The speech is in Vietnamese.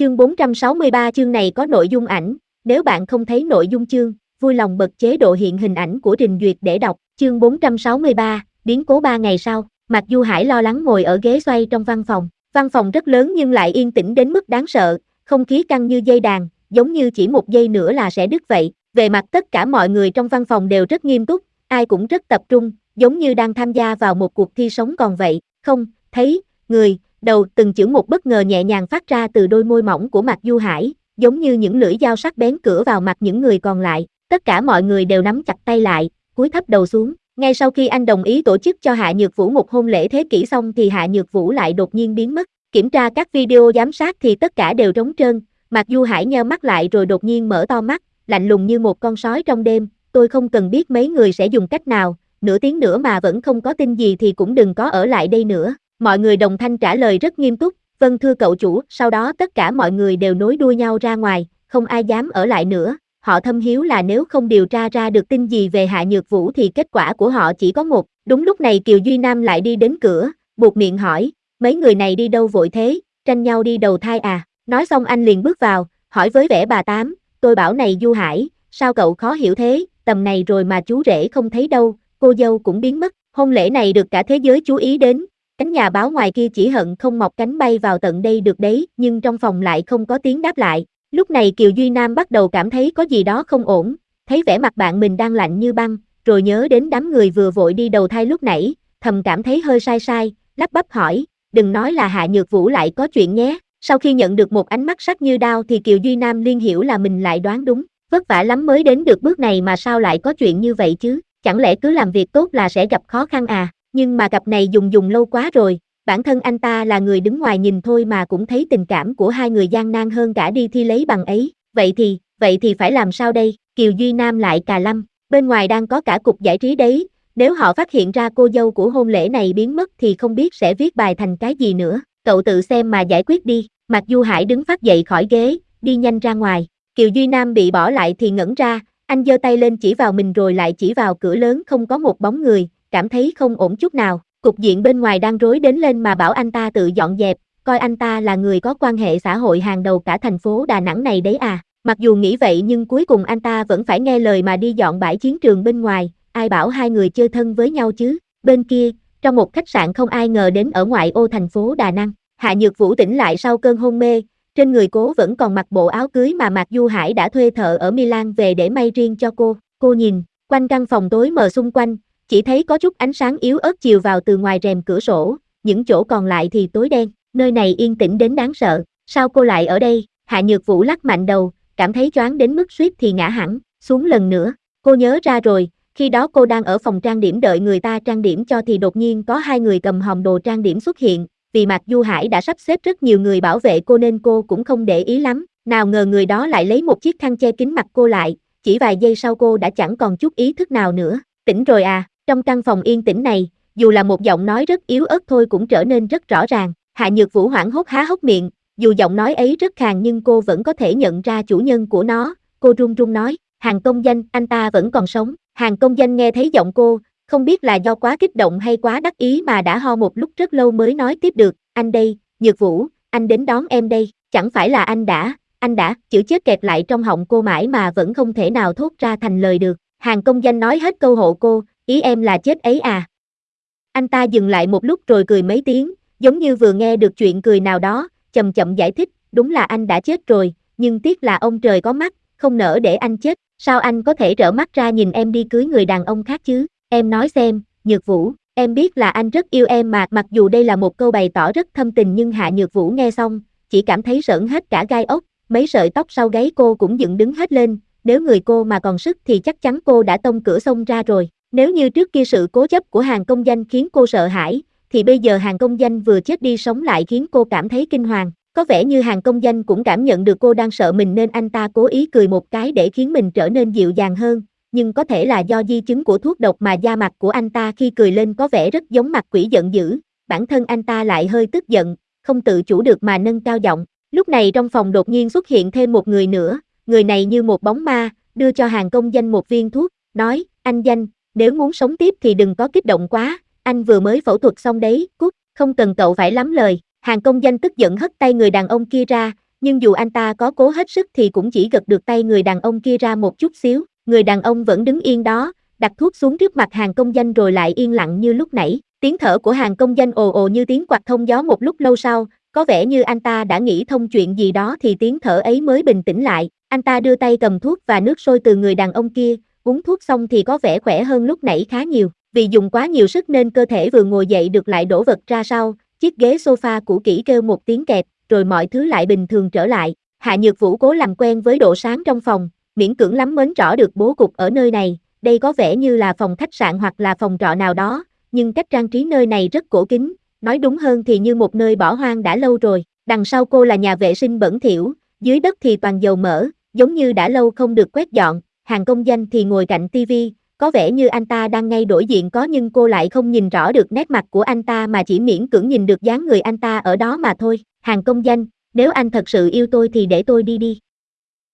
Chương 463 chương này có nội dung ảnh, nếu bạn không thấy nội dung chương, vui lòng bật chế độ hiện hình ảnh của trình duyệt để đọc. Chương 463, biến cố 3 ngày sau, Mạc Du Hải lo lắng ngồi ở ghế xoay trong văn phòng. Văn phòng rất lớn nhưng lại yên tĩnh đến mức đáng sợ, không khí căng như dây đàn, giống như chỉ một giây nữa là sẽ đứt vậy. Về mặt tất cả mọi người trong văn phòng đều rất nghiêm túc, ai cũng rất tập trung, giống như đang tham gia vào một cuộc thi sống còn vậy. Không, thấy, người, đầu, từng chữ một bất ngờ nhẹ nhàng phát ra từ đôi môi mỏng của Mạc Du Hải, giống như những lưỡi dao sắc bén cứa vào mặt những người còn lại. Tất cả mọi người đều nắm chặt tay lại, cúi thấp đầu xuống. Ngay sau khi anh đồng ý tổ chức cho Hạ Nhược Vũ một hôn lễ thế kỷ xong thì Hạ Nhược Vũ lại đột nhiên biến mất. Kiểm tra các video giám sát thì tất cả đều trống trơn. Mạc Du Hải nheo mắt lại rồi đột nhiên mở to mắt, lạnh lùng như một con sói trong đêm. Tôi không cần biết mấy người sẽ dùng cách nào, nửa tiếng nữa mà vẫn không có tin gì thì cũng đừng có ở lại đây nữa. Mọi người đồng thanh trả lời rất nghiêm túc, vâng thưa cậu chủ. Sau đó tất cả mọi người đều nối đuôi nhau ra ngoài, không ai dám ở lại nữa. Họ thâm hiếu là nếu không điều tra ra được tin gì về Hạ Nhược Vũ thì kết quả của họ chỉ có một. Đúng lúc này Kiều Duy Nam lại đi đến cửa, buột miệng hỏi, mấy người này đi đâu vội thế, tranh nhau đi đầu thai à? Nói xong anh liền bước vào, hỏi với vẻ bà Tám, tôi bảo này Du Hải, sao cậu khó hiểu thế, tầm này rồi mà chú rể không thấy đâu, cô dâu cũng biến mất. Hôn lễ này được cả thế giới chú ý đến, cánh nhà báo ngoài kia chỉ hận không mọc cánh bay vào tận đây được đấy, nhưng trong phòng lại không có tiếng đáp lại. Lúc này Kiều Duy Nam bắt đầu cảm thấy có gì đó không ổn, thấy vẻ mặt bạn mình đang lạnh như băng, rồi nhớ đến đám người vừa vội đi đầu thai lúc nãy, thầm cảm thấy hơi sai sai, lắp bắp hỏi, đừng nói là Hạ Nhược Vũ lại có chuyện nhé. Sau khi nhận được một ánh mắt sắc như đao thì Kiều Duy Nam liên hiểu là mình lại đoán đúng, vất vả lắm mới đến được bước này mà sao lại có chuyện như vậy chứ, chẳng lẽ cứ làm việc tốt là sẽ gặp khó khăn à? Nhưng mà cặp này dùng lâu quá rồi, bản thân anh ta là người đứng ngoài nhìn thôi mà cũng thấy tình cảm của hai người gian nan hơn cả đi thi lấy bằng ấy, vậy thì phải làm sao đây? Kiều Duy Nam lại cà lâm, bên ngoài đang có cả cục giải trí đấy, nếu họ phát hiện ra cô dâu của hôn lễ này biến mất thì không biết sẽ viết bài thành cái gì nữa, cậu tự xem mà giải quyết đi. Mạc Du Hải đứng phát dậy khỏi ghế, đi nhanh ra ngoài. Kiều Duy Nam bị bỏ lại thì ngẩn ra, anh giơ tay lên chỉ vào mình rồi lại chỉ vào cửa lớn không có một bóng người, cảm thấy không ổn chút nào. Cục diện bên ngoài đang rối đến lên mà bảo anh ta tự dọn dẹp, coi anh ta là người có quan hệ xã hội hàng đầu cả thành phố Đà Nẵng này đấy à. Mặc dù nghĩ vậy nhưng cuối cùng anh ta vẫn phải nghe lời mà đi dọn bãi chiến trường bên ngoài, ai bảo hai người chơi thân với nhau chứ. Bên kia, trong một khách sạn không ai ngờ đến ở ngoại ô thành phố Đà Nẵng, Hạ Nhược Vũ tỉnh lại sau cơn hôn mê, trên người cô vẫn còn mặc bộ áo cưới mà Mạc Du Hải đã thuê thợ ở Milan về để may riêng cho cô nhìn quanh căn phòng tối mờ xung quanh, chỉ thấy có chút ánh sáng yếu ớt chiếu vào từ ngoài rèm cửa sổ, những chỗ còn lại thì tối đen, nơi này yên tĩnh đến đáng sợ, sao cô lại ở đây? Hạ Nhược Vũ lắc mạnh đầu, cảm thấy choáng đến mức suýt thì ngã hẳn xuống lần nữa. Cô nhớ ra rồi, khi đó cô đang ở phòng trang điểm đợi người ta trang điểm cho thì đột nhiên có hai người cầm hòm đồ trang điểm xuất hiện, vì Mạc Du Hải đã sắp xếp rất nhiều người bảo vệ cô nên cô cũng không để ý lắm, nào ngờ người đó lại lấy một chiếc khăn che kín mặt cô lại, chỉ vài giây sau cô đã chẳng còn chút ý thức nào nữa. Tỉnh rồi à? Trong căn phòng yên tĩnh này, dù là một giọng nói rất yếu ớt thôi cũng trở nên rất rõ ràng. Hạ Nhược Vũ hoảng hốt há hốc miệng, dù giọng nói ấy rất khàn nhưng cô vẫn có thể nhận ra chủ nhân của nó. Cô run run nói, Hàn Công Danh, anh ta vẫn còn sống. Hàn Công Danh nghe thấy giọng cô, không biết là do quá kích động hay quá đắc ý mà đã ho một lúc rất lâu mới nói tiếp được, anh đây, Nhược Vũ, anh đến đón em đây, chẳng phải là anh đã, chữ chết kẹt lại trong họng cô mãi mà vẫn không thể nào thốt ra thành lời được. Hàn Công Danh nói hết câu hộ cô, ý em là chết ấy à? Anh ta dừng lại một lúc rồi cười mấy tiếng, giống như vừa nghe được chuyện cười nào đó, chậm chậm giải thích, đúng là anh đã chết rồi, nhưng tiếc là ông trời có mắt, không nỡ để anh chết, sao anh có thể rỡ mắt ra nhìn em đi cưới người đàn ông khác chứ? Em nói xem, Nhược Vũ, em biết là anh rất yêu em mà. Mặc dù đây là một câu bày tỏ rất thâm tình nhưng Hạ Nhược Vũ nghe xong, chỉ cảm thấy sởn hết cả gai ốc, mấy sợi tóc sau gáy cô cũng dựng đứng hết lên, nếu người cô mà còn sức thì chắc chắn cô đã tông cửa xông ra rồi. Nếu như trước kia sự cố chấp của Hàn Công Danh khiến cô sợ hãi, thì bây giờ Hàn Công Danh vừa chết đi sống lại khiến cô cảm thấy kinh hoàng. Có vẻ như Hàn Công Danh cũng cảm nhận được cô đang sợ mình nên anh ta cố ý cười một cái để khiến mình trở nên dịu dàng hơn, nhưng có thể là do di chứng của thuốc độc mà da mặt của anh ta khi cười lên có vẻ rất giống mặt quỷ giận dữ, bản thân anh ta lại hơi tức giận, không tự chủ được mà nâng cao giọng. Lúc này trong phòng đột nhiên xuất hiện thêm một người nữa, người này như một bóng ma, đưa cho Hàn Công Danh một viên thuốc, nói, anh Danh, nếu muốn sống tiếp thì đừng có kích động quá, anh vừa mới phẫu thuật xong đấy, cút, không cần cậu phải lắm lời. Hàn Công Danh tức giận hất tay người đàn ông kia ra, nhưng dù anh ta có cố hết sức thì cũng chỉ gật được tay người đàn ông kia ra một chút xíu, người đàn ông vẫn đứng yên đó, đặt thuốc xuống trước mặt Hàn Công Danh rồi lại yên lặng như lúc nãy, tiếng thở của Hàn Công Danh ồ ồ như tiếng quạt thông gió một lúc lâu sau, có vẻ như anh ta đã nghĩ thông chuyện gì đó thì tiếng thở ấy mới bình tĩnh lại, anh ta đưa tay cầm thuốc và nước sôi từ người đàn ông kia, uống thuốc xong thì có vẻ khỏe hơn lúc nãy khá nhiều, vì dùng quá nhiều sức nên cơ thể vừa ngồi dậy được lại đổ vật ra sau, chiếc ghế sofa cũ kỹ kêu một tiếng kẹt, rồi mọi thứ lại bình thường trở lại. Hạ Nhược Vũ cố làm quen với độ sáng trong phòng, miễn cưỡng lắm mến rõ được bố cục ở nơi này, đây có vẻ như là phòng khách sạn hoặc là phòng trọ nào đó, nhưng cách trang trí nơi này rất cổ kính, nói đúng hơn thì như một nơi bỏ hoang đã lâu rồi. Đằng sau cô là nhà vệ sinh bẩn thỉu, dưới đất thì toàn dầu mỡ, giống như đã lâu không được quét dọn. Hàn Công Danh thì ngồi cạnh tivi, có vẻ như anh ta đang ngay đối diện có nhưng cô lại không nhìn rõ được nét mặt của anh ta mà chỉ miễn cưỡng nhìn được dáng người anh ta ở đó mà thôi. Hàn Công Danh, nếu anh thật sự yêu tôi thì để tôi đi đi.